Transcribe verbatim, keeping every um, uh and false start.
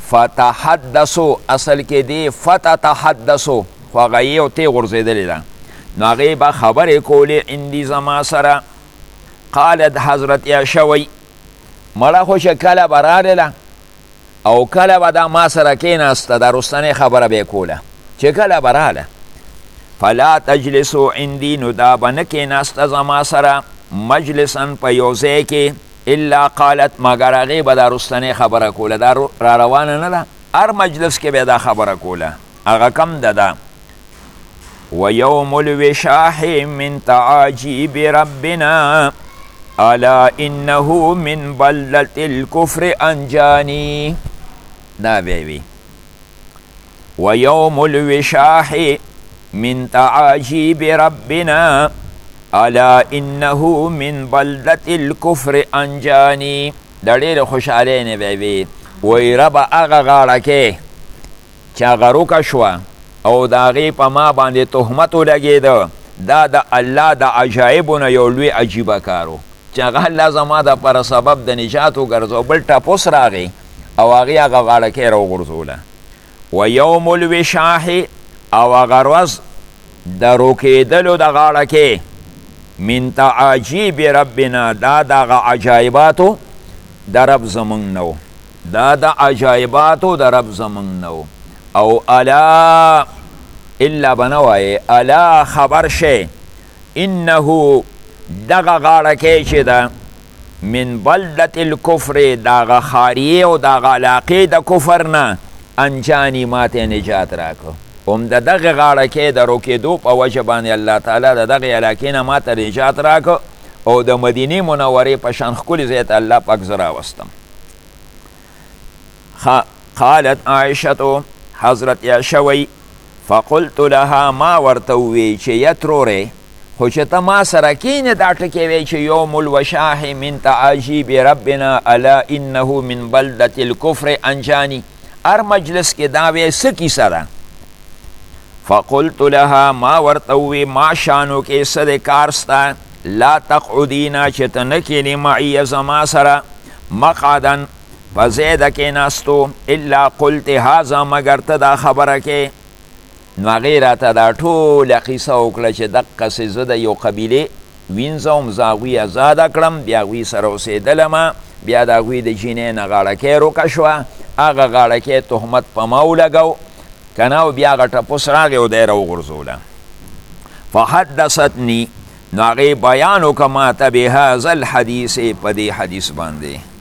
فتحدثو اصل کې دی فتتحدثو خو هغه یو تی غورځېدلې ده نو هغې به خبرې کولې عندي زما سره قالت حضرت عایشه وی مړه خو چې کله به راغله او کله به دا ما سره کېناسته دا رستنۍ خبره به یې کوله چې کله به راغله فلا تجلسو عندي نو دا به نه کېناسته زما سره مجلسا په یو ځای کې الا قالت مگر هغې به دا رستنۍ خبره کوله دا را روانه نه ده هر مجلس کې به دا خبره کوله هغه کم ده ده ويوم الوشاح من تعاجيب ربنا الا انه من بلدة الكفر انجاني دا بيبي ويوم الوشاح من تعاجيب ربنا الا انه من بلدة الكفر انجاني دا ډېرې خوشحالۍ نه بيبي وی ربه هغه غاړه کې چې هغه روکه شوه او د هغې په ما باندې تهمت ولګېده دا د الله د عجایبو نه یو لوی عجیبه کار و چې هغه الله زما دپاره سبب د نجات وګرځو بل ټپوس راغی او هغې هغه غاړکۍ راوغورځوله و یوم الوشاح او هغه ورځ د روکېدلو د غاړکۍ من تعاجیب ربنا دا د هغه عجایباتو د رب زمونږ نه و دا د عجایباتو د رب زمونږ نه و او الا الا بنوای الا خبر شي انه دغه غاړکۍ چې ده من بلدة الکفر دغه خاریې او دغه علاقې د کفر نه انجاني ماته نجات راکړو هم د دغه غاړکۍ د روکېدو په وجه باندې الله تعالی د دغې علاقې نه ماته نجات راکړو او د مدینې منورې په شان ښکلي ځای ته الله پاک زه راوستم قالت عایشة حضرت عایشه وی فقلت لها ما ورته ووی چې یترورې خو چې ته ما سره کینې دا ټکې وی چې یوم الوشاح من تعاجیب ربنا الا انه من بلدة الکفر انجانی هر مجلس کې دا وی څه کیسه ده فقلت لها ما ورته ووی ما شانو کې څه د کار سته لا تقعدینا چې ته نه کینې معی زما سره مقعدا فزیده که نستو الا قلت هازا مگر تا دا خبره که نو هغې راته دا ټوله قیصه وکړه چې دقسې زه د یو قبیلې وینځم زه هغوی ازاده کړم بیا هغوی سره اوسېدلمه بیا د هغوی د جینۍ نه غاړکۍ روکه شوه هغه غاړکۍ تهمت په ما ولګو که نه او بیا هغه ټپوس راغی او دی راوغورځوله فحدثتني نو هغې بیان وکړه ما ته بهذا الحدیث په دې حدیث باندې